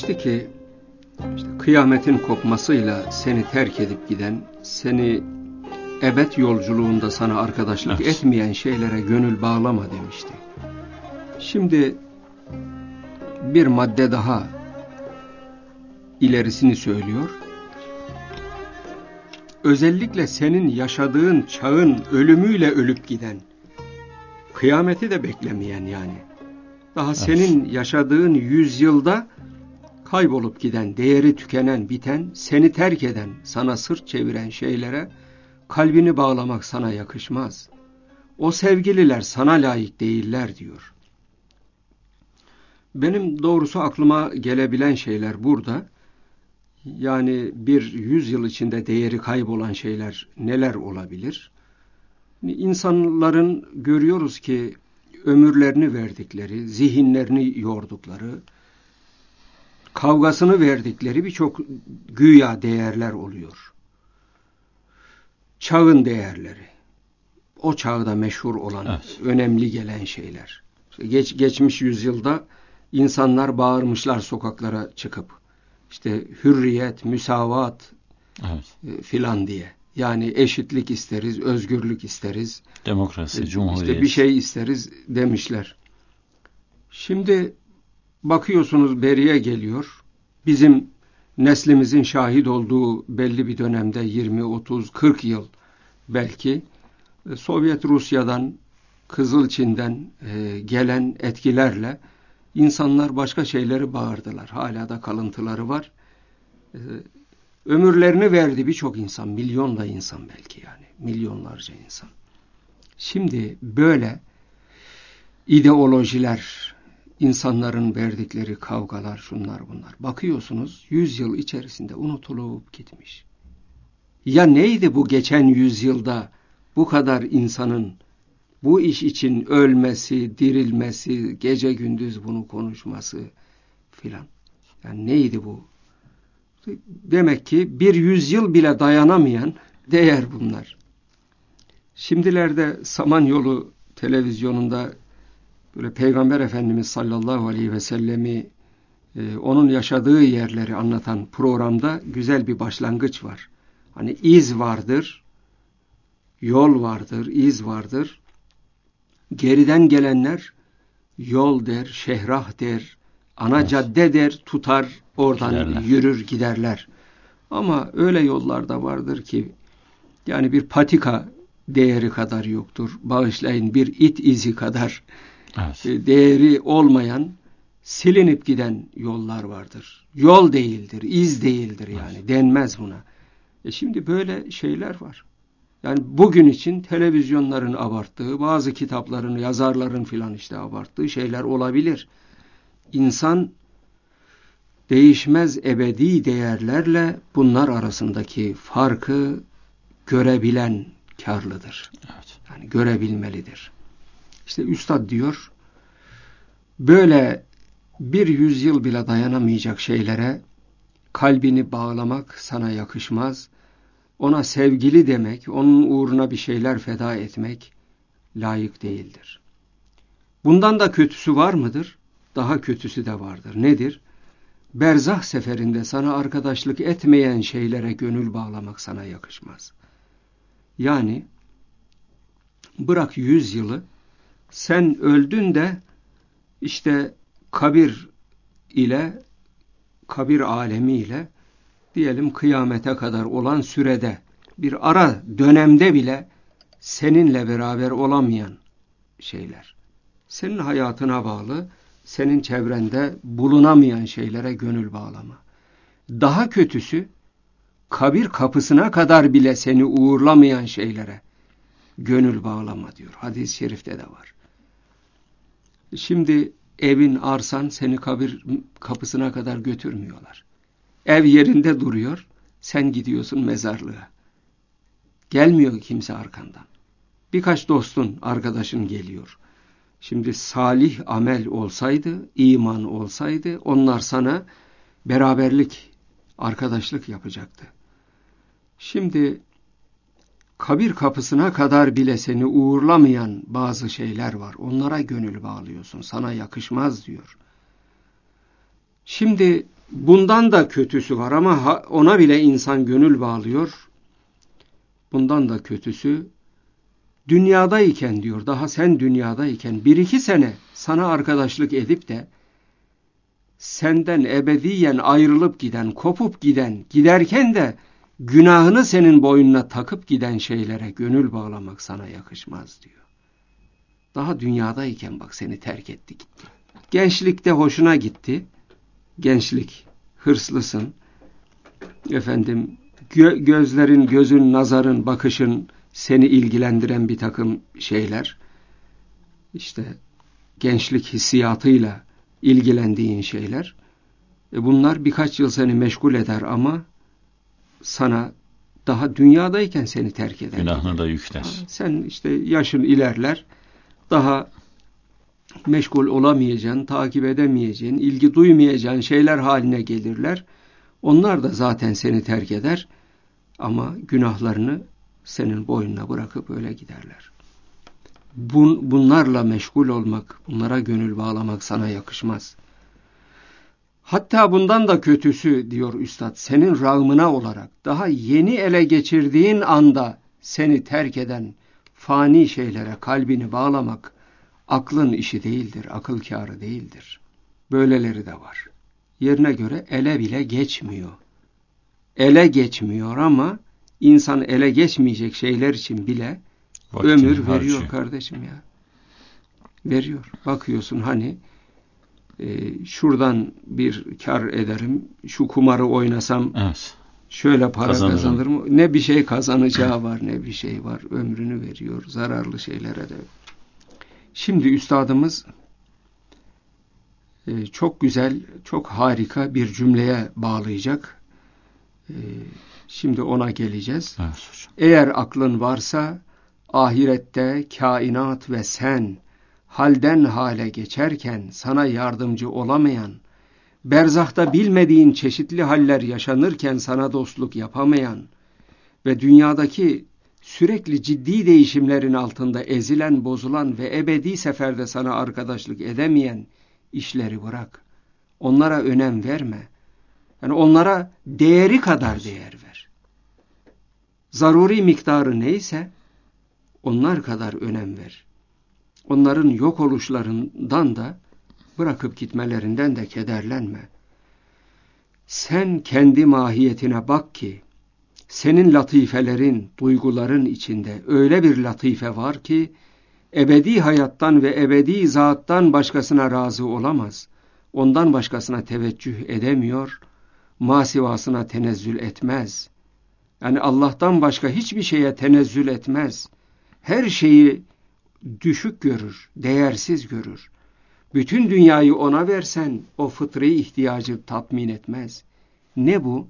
Demişti ki işte kıyametin kopmasıyla seni terk edip giden, seni ebed yolculuğunda sana arkadaşlık etmeyen şeylere gönül bağlama demişti. Şimdi bir madde daha ilerisini söylüyor. Özellikle senin yaşadığın çağın ölümüyle ölüp giden, kıyameti de beklemeyen yani. Daha senin yaşadığın yüzyılda kaybolup giden, değeri tükenen, biten, seni terk eden, sana sırt çeviren şeylere kalbini bağlamak sana yakışmaz. O sevgililer sana layık değiller diyor. Benim doğrusu aklıma gelebilen şeyler burada. Yani bir yüzyıl içinde değeri kaybolan şeyler neler olabilir? İnsanların görüyoruz ki ömürlerini verdikleri, zihinlerini yordukları, kavgasını verdikleri birçok güya değerler oluyor. Çağın değerleri, o çağda meşhur olan, önemli gelen şeyler. Geçmiş yüzyılda insanlar bağırmışlar sokaklara çıkıp, işte hürriyet, müsavat filan diye. Yani eşitlik isteriz, özgürlük isteriz. Demokrasi, cumhuriyet. İşte bir şey isteriz demişler. Şimdi bakıyorsunuz beriye geliyor. Bizim neslimizin şahit olduğu belli bir dönemde 20, 30, 40 yıl belki Sovyet Rusya'dan, Kızılçin'den gelen etkilerle insanlar başka şeyleri bağırdılar. Hala da kalıntıları var. Ömürlerini verdi birçok insan, milyonla insan belki yani, milyonlarca insan. Şimdi böyle ideolojiler, insanların verdikleri kavgalar, şunlar bunlar. Bakıyorsunuz 100 yıl içerisinde unutulup gitmiş. Ya neydi bu geçen yüzyılda bu kadar insanın bu iş için ölmesi, dirilmesi, gece gündüz bunu konuşması filan. Yani neydi bu? Demek ki bir yüzyıl bile dayanamayan değer bunlar. Şimdilerde Samanyolu televizyonunda böyle Peygamber Efendimiz sallallahu aleyhi ve sellemi onun yaşadığı yerleri anlatan programda güzel bir başlangıç var. Hani iz vardır, yol vardır, iz vardır. Geriden gelenler yol der, şehrah der, ana cadde der, tutar, oradan yürür giderler. Ama öyle yollar da vardır ki yani bir patika değeri kadar yoktur. Bağışlayın, bir it izi kadar değeri olmayan, silinip giden yollar vardır. Yol değildir, iz değildir yani. Denmez buna. Şimdi böyle şeyler var. Yani bugün için televizyonların abarttığı, bazı kitapların, yazarların filan işte abarttığı şeyler olabilir. İnsan değişmez ebedi değerlerle bunlar arasındaki farkı görebilen kârlıdır. Yani görebilmelidir. İşte Üstad diyor, böyle bir yüzyıl bile dayanamayacak şeylere kalbini bağlamak sana yakışmaz. Ona sevgili demek, onun uğruna bir şeyler feda etmek layık değildir. Bundan da kötüsü var mıdır? Daha kötüsü de vardır. Nedir? Berzah seferinde sana arkadaşlık etmeyen şeylere gönül bağlamak sana yakışmaz. Yani bırak 100 yılı, sen öldün de işte kabir alemiyle diyelim kıyamete kadar olan sürede bir ara dönemde bile seninle beraber olamayan şeyler. Senin hayatına bağlı, senin çevrende bulunamayan şeylere gönül bağlama. Daha kötüsü kabir kapısına kadar bile seni uğurlamayan şeylere gönül bağlama diyor. Hadis-i şerifte de var. Şimdi evin, arsan seni kabir kapısına kadar götürmüyorlar. Ev yerinde duruyor, sen gidiyorsun mezarlığa. Gelmiyor kimse arkandan. Birkaç dostun, arkadaşın geliyor. Şimdi salih amel olsaydı, iman olsaydı onlar sana beraberlik, arkadaşlık yapacaktı. Şimdi kabir kapısına kadar bile seni uğurlamayan bazı şeyler var. Onlara gönül bağlıyorsun. Sana yakışmaz diyor. Şimdi Bundan da kötüsü var ama ona bile insan gönül bağlıyor. Bundan da kötüsü, dünyadayken diyor, daha sen dünyadayken 1-2 sene sana arkadaşlık edip de senden ebediyen ayrılıp giden, kopup giden, giderken de günahını senin boynuna takıp giden şeylere gönül bağlamak sana yakışmaz diyor. Daha dünyadayken bak seni terk etti gitti. Gençlikte hoşuna gitti. Gençlik, hırslısın. Efendim, gözlerin, gözün, nazarın, bakışın seni ilgilendiren bir takım şeyler. İşte gençlik hissiyatıyla ilgilendiğin şeyler. Bunlar birkaç yıl seni meşgul eder ama sana daha dünyadayken seni terk eder. Günahını da yükler. Sen işte yaşın ilerler. Daha meşgul olamayacağın, takip edemeyeceğin, ilgi duymayacağın şeyler haline gelirler. Onlar da zaten seni terk eder ama günahlarını senin boynuna bırakıp öyle giderler. Bunlarla meşgul olmak, bunlara gönül bağlamak sana yakışmaz. Hatta bundan da kötüsü diyor üstad, senin rağmına olarak daha yeni ele geçirdiğin anda seni terk eden fani şeylere kalbini bağlamak aklın işi değildir, akıl kârı değildir. Böyleleri de var. Yerine göre ele bile geçmiyor. Ele geçmiyor ama insan ele geçmeyecek şeyler için bile vaktini ömür veriyor harcıyor. Kardeşim ya. Veriyor. Bakıyorsun hani şuradan bir kar ederim, şu kumarı oynasam evet, şöyle para kazanırım. Ne bir şey kazanacağı var, ne bir şey var. Ömrünü veriyor zararlı şeylere de. Şimdi üstadımız çok güzel, çok harika bir cümleye bağlayacak. Şimdi ona geleceğiz. Evet. Eğer aklın varsa ahirette kainat ve sen halden hale geçerken sana yardımcı olamayan, berzahta bilmediğin çeşitli haller yaşanırken sana dostluk yapamayan ve dünyadaki sürekli ciddi değişimlerin altında ezilen, bozulan ve ebedi seferde sana arkadaşlık edemeyen işleri bırak. Onlara önem verme. Yani onlara değeri kadar değer ver. Zaruri miktarı neyse onlar kadar önem ver. Onların yok oluşlarından da bırakıp gitmelerinden de kederlenme. Sen kendi mahiyetine bak ki senin latifelerin, duyguların içinde öyle bir latife var ki ebedi hayattan ve ebedi zattan başkasına razı olamaz. Ondan başkasına teveccüh edemiyor, masivasına tenezzül etmez. Yani Allah'tan başka hiçbir şeye tenezzül etmez. Her şeyi düşük görür, değersiz görür. Bütün dünyayı ona versen o fıtri ihtiyacı tatmin etmez. Ne bu?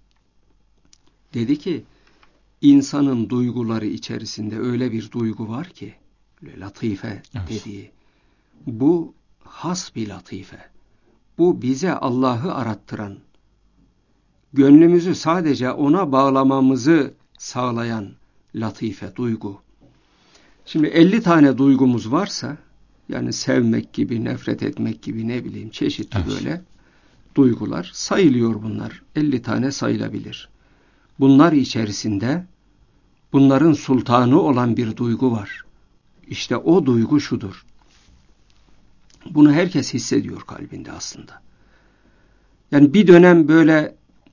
Dedi ki, insanın duyguları içerisinde öyle bir duygu var ki, latife dediği, bu has bir latife. Bu bize Allah'ı arattıran, gönlümüzü sadece ona bağlamamızı sağlayan latife, duygu. Şimdi 50 tane duygumuz varsa, yani sevmek gibi, nefret etmek gibi ne bileyim çeşitli böyle duygular sayılıyor bunlar. 50 tane sayılabilir. Bunlar içerisinde bunların sultanı olan bir duygu var. İşte o duygu şudur. Bunu herkes hissediyor kalbinde aslında. Yani bir dönem böyle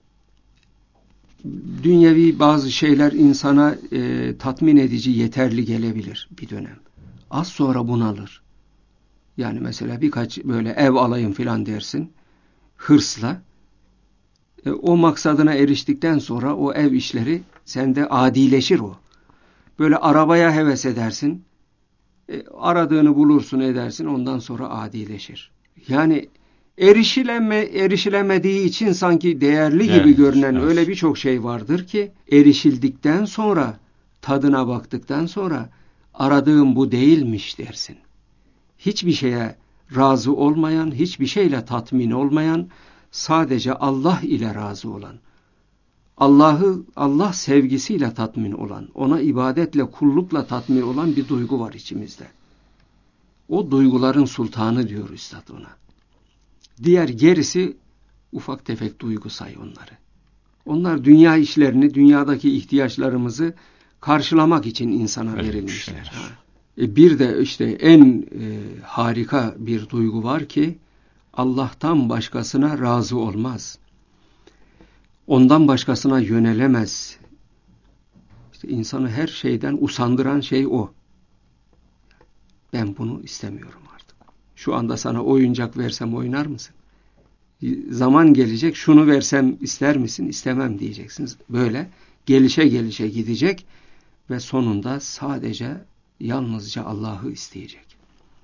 dünyevi bazı şeyler insana tatmin edici, yeterli gelebilir bir dönem. Az sonra bunalır. Yani mesela birkaç böyle ev alayım filan dersin, hırsla. O maksadına eriştikten sonra o ev işleri sende adileşir o. Böyle arabaya heves edersin, aradığını bulursun edersin, ondan sonra adileşir. Yani erişilemediği için sanki değerli gibi görünen öyle birçok şey vardır ki erişildikten sonra, tadına baktıktan sonra aradığım bu değilmiş dersin. Hiçbir şeye razı olmayan, hiçbir şeyle tatmin olmayan, sadece Allah ile razı olan, Allah sevgisiyle tatmin olan, ona ibadetle, kullukla tatmin olan bir duygu var içimizde. O duyguların sultanı diyor Üstad ona. Diğer gerisi ufak tefek duygu say onları. Onlar dünya işlerini, dünyadaki ihtiyaçlarımızı karşılamak için insana verilmişler. Bir de işte en harika bir duygu var ki Allah'tan başkasına razı olmaz. Ondan başkasına yönelemez. İşte insanı her şeyden usandıran şey o. Ben bunu istemiyorum artık. Şu anda sana oyuncak versem oynar mısın? Zaman gelecek, şunu versem ister misin? İstemem diyeceksiniz. Böyle gelişe gelişe gidecek ve sonunda sadece yalnızca Allah'ı isteyecek.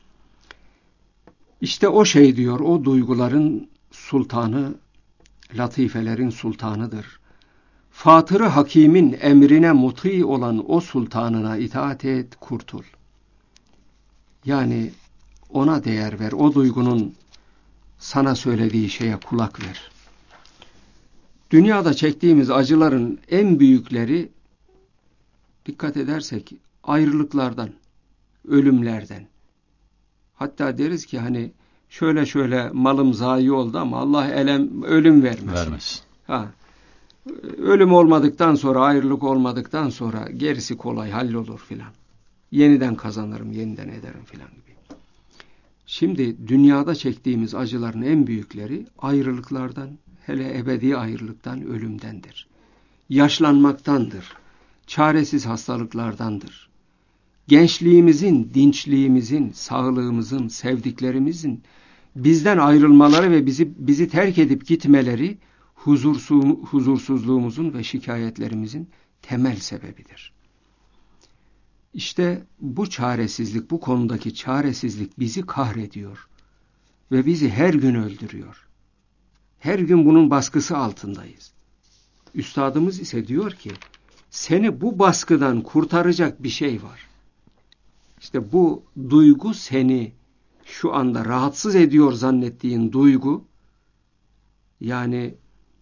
İşte o şey diyor, o duyguların sultanı, latifelerin sultanıdır. Fatır-ı Hakîm'in emrine muti olan o sultanına itaat et, kurtul. Yani ona değer ver, o duygunun sana söylediği şeye kulak ver. Dünyada çektiğimiz acıların en büyükleri, dikkat edersek, ayrılıklardan, ölümlerden. Hatta deriz ki hani şöyle şöyle malım zayi oldu ama Allah ölüm vermesin. Ölüm olmadıktan sonra, ayrılık olmadıktan sonra gerisi kolay, hallolur filan. Yeniden kazanırım, yeniden ederim filan gibi. Şimdi dünyada çektiğimiz acıların en büyükleri ayrılıklardan, hele ebedi ayrılıktan, ölümdendir. Yaşlanmaktandır. Çaresiz hastalıklardandır. Gençliğimizin, dinçliğimizin, sağlığımızın, sevdiklerimizin bizden ayrılmaları ve bizi terk edip gitmeleri huzursuzluğumuzun ve şikayetlerimizin temel sebebidir. İşte bu çaresizlik, bu konudaki çaresizlik bizi kahrediyor ve bizi her gün öldürüyor. Her gün bunun baskısı altındayız. Üstadımız ise diyor ki, seni bu baskıdan kurtaracak bir şey var. İşte bu duygu seni şu anda rahatsız ediyor zannettiğin duygu, yani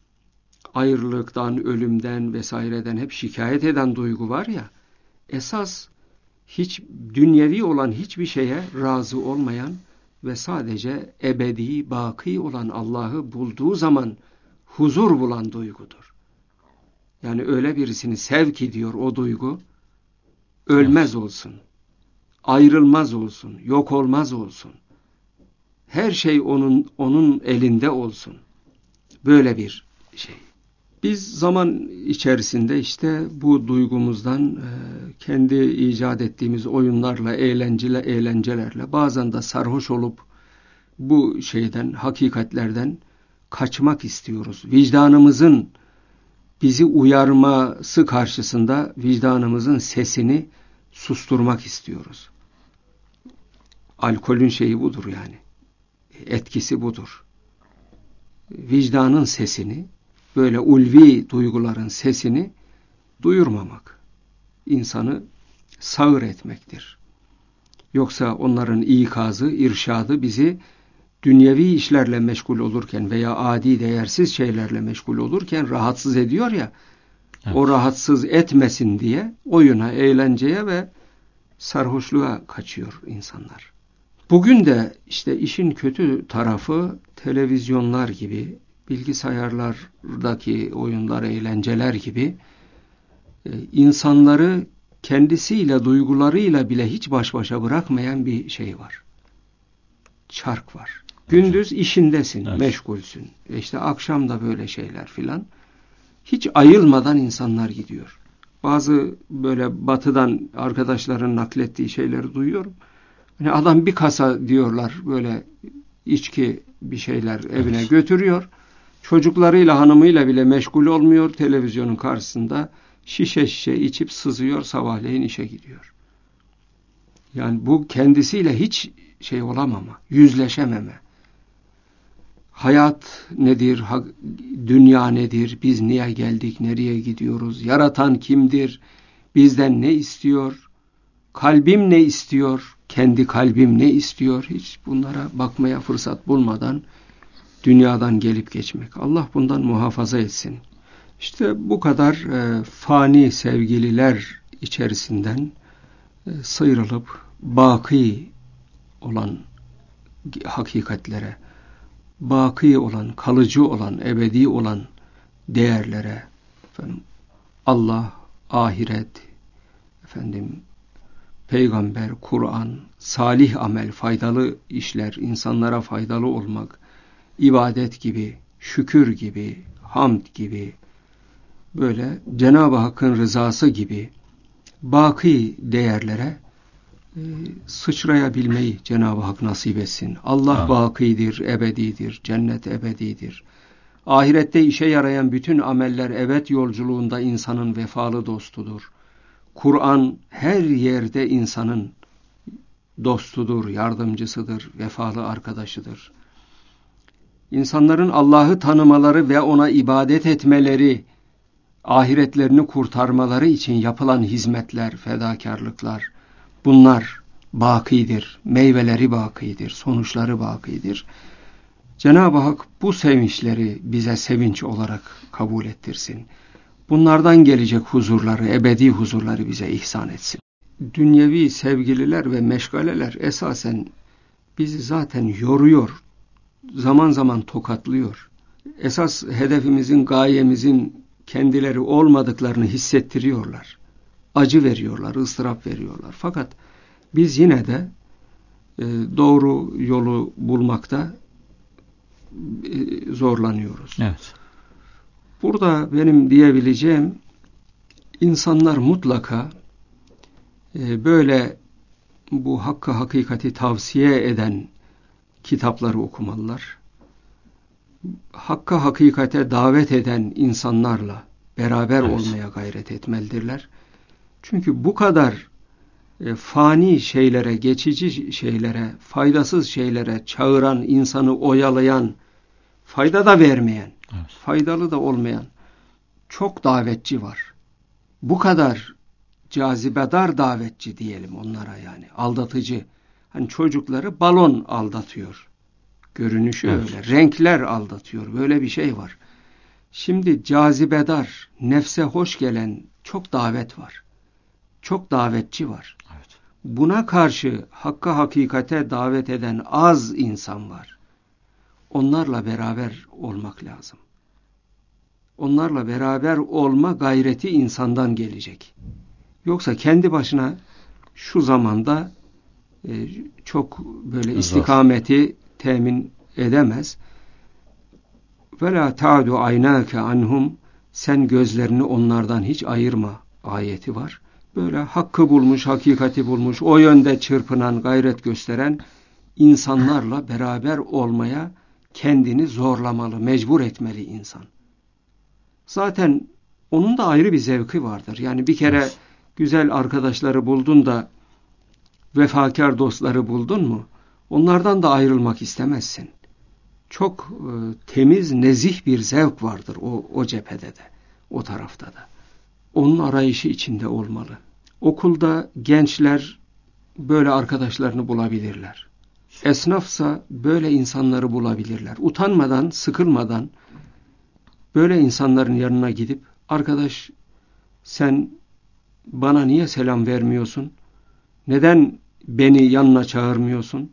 ayrılıktan, ölümden vesaireden hep şikayet eden duygu var ya, esas hiç dünyevi olan hiçbir şeye razı olmayan ve sadece ebedi, baki olan Allah'ı bulduğu zaman huzur bulan duygudur. Yani öyle birisini sevk ediyor o duygu, ölmez olsun, ayrılmaz olsun, yok olmaz olsun. Her şey onun elinde olsun. Böyle bir şey. Biz zaman içerisinde işte bu duygumuzdan kendi icat ettiğimiz oyunlarla, eğlencelerle bazen de sarhoş olup bu şeyden, hakikatlerden kaçmak istiyoruz. Vicdanımızın bizi uyarması karşısında vicdanımızın sesini susturmak istiyoruz. Alkolün şeyi budur yani. Etkisi budur. Vicdanın sesini, böyle ulvi duyguların sesini duyurmamak, insanı sağır etmektir. Yoksa onların ikazı, irşadı bizi dünyevi işlerle meşgul olurken veya adi değersiz şeylerle meşgul olurken rahatsız ediyor ya, evet. O rahatsız etmesin diye oyuna, eğlenceye ve sarhoşluğa kaçıyor insanlar. Bugün de işte işin kötü tarafı televizyonlar gibi, bilgisayarlardaki oyunlar, eğlenceler gibi insanları kendisiyle, duygularıyla bile hiç baş başa bırakmayan bir şey var. Çark var. Gündüz işindesin, evet. Meşgulsün. İşte akşam da böyle şeyler filan. Hiç ayılmadan insanlar gidiyor. Bazı böyle batıdan arkadaşların naklettiği şeyleri duyuyorum. Yani adam bir kasa diyorlar böyle içki bir şeyler evine götürüyor. Çocuklarıyla, hanımıyla bile meşgul olmuyor. Televizyonun karşısında şişe şişe içip sızıyor, sabahleyin işe gidiyor. Yani bu kendisiyle hiç şey olamama, yüzleşememe. Hayat nedir? Dünya nedir? Biz niye geldik? Nereye gidiyoruz? Yaratan kimdir? Bizden ne istiyor? Kalbim ne istiyor? Kendi kalbim ne istiyor? Hiç bunlara bakmaya fırsat bulmadan dünyadan gelip geçmek. Allah bundan muhafaza etsin. İşte bu kadar fani sevgililer içerisinden sıyrılıp baki olan hakikatlere, baki olan, kalıcı olan, ebedi olan değerlere, Allah, ahiret, peygamber, Kur'an, salih amel, faydalı işler, insanlara faydalı olmak, ibadet gibi, şükür gibi, hamd gibi, böyle Cenab-ı Hakk'ın rızası gibi baki değerlere sıçrayabilmeyi Cenab-ı Hak nasip etsin. Allah bakidir, ebedidir, cennet ebedidir. Ahirette işe yarayan bütün ameller ebed yolculuğunda insanın vefalı dostudur. Kur'an her yerde insanın dostudur, yardımcısıdır, vefalı arkadaşıdır. İnsanların Allah'ı tanımaları ve ona ibadet etmeleri, ahiretlerini kurtarmaları için yapılan hizmetler, fedakarlıklar, bunlar bakidir, meyveleri bakidir, sonuçları bakidir. Cenab-ı Hak bu sevinçleri bize sevinç olarak kabul ettirsin. Bunlardan gelecek huzurları, ebedi huzurları bize ihsan etsin. Dünyevi sevgililer ve meşgaleler esasen bizi zaten yoruyor, zaman zaman tokatlıyor. Esas hedefimizin, gayemizin kendileri olmadıklarını hissettiriyorlar. Acı veriyorlar, ıstırap veriyorlar. Fakat biz yine de doğru yolu bulmakta zorlanıyoruz. Evet. Burada benim diyebileceğim, insanlar mutlaka böyle bu hakkı hakikati tavsiye eden kitapları okumalılar. Hakka hakikate davet eden insanlarla beraber olmaya gayret etmelidirler. Çünkü bu kadar fani şeylere, geçici şeylere, faydasız şeylere çağıran, insanı oyalayan, fayda da vermeyen, faydalı da olmayan çok davetçi var. Bu kadar cazibedar davetçi diyelim onlara, yani aldatıcı. Hani çocukları balon aldatıyor. Görünüşü öyle. Renkler aldatıyor. Böyle bir şey var. Şimdi cazibedar, nefse hoş gelen çok davet var. Çok davetçi var. Evet. Buna karşı hakka hakikate davet eden az insan var. Onlarla beraber olmak lazım. Onlarla beraber olma gayreti insandan gelecek. Yoksa kendi başına şu zamanda çok böyle istikameti temin edemez. Ve la ta'du aynake anhum, sen gözlerini onlardan hiç ayırma ayeti var. Böyle hakkı bulmuş, hakikati bulmuş, o yönde çırpınan, gayret gösteren insanlarla beraber olmaya kendini zorlamalı, mecbur etmeli insan. Zaten onun da ayrı bir zevki vardır. Yani bir kere güzel arkadaşları buldun da vefakar dostları buldun mu, onlardan da ayrılmak istemezsin. Çok temiz, nezih bir zevk vardır o cephede de, o tarafta da. Onun arayışı içinde olmalı. Okulda gençler böyle arkadaşlarını bulabilirler. Esnafsa böyle insanları bulabilirler. Utanmadan, sıkılmadan böyle insanların yanına gidip, arkadaş sen bana niye selam vermiyorsun? Neden beni yanına çağırmıyorsun?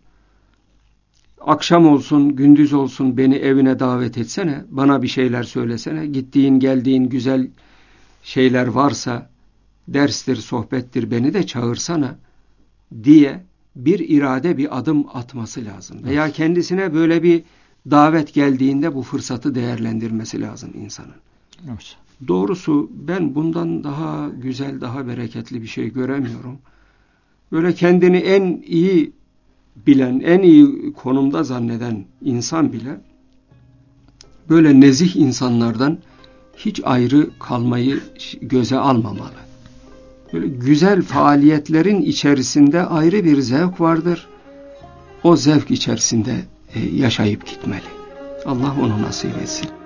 Akşam olsun, gündüz olsun beni evine davet etsene, bana bir şeyler söylesene, gittiğin geldiğin güzel şeyler varsa, derstir, sohbettir, beni de çağırsana diye bir irade, bir adım atması lazım. Veya kendisine böyle bir davet geldiğinde bu fırsatı değerlendirmesi lazım insanın. Evet. Doğrusu ben bundan daha güzel, daha bereketli bir şey göremiyorum. Böyle kendini en iyi bilen, en iyi konumda zanneden insan bile böyle nezih insanlardan hiç ayrı kalmayı göze almamalı. Böyle güzel faaliyetlerin içerisinde ayrı bir zevk vardır. O zevk içerisinde yaşayıp gitmeli. Allah onu nasip etsin.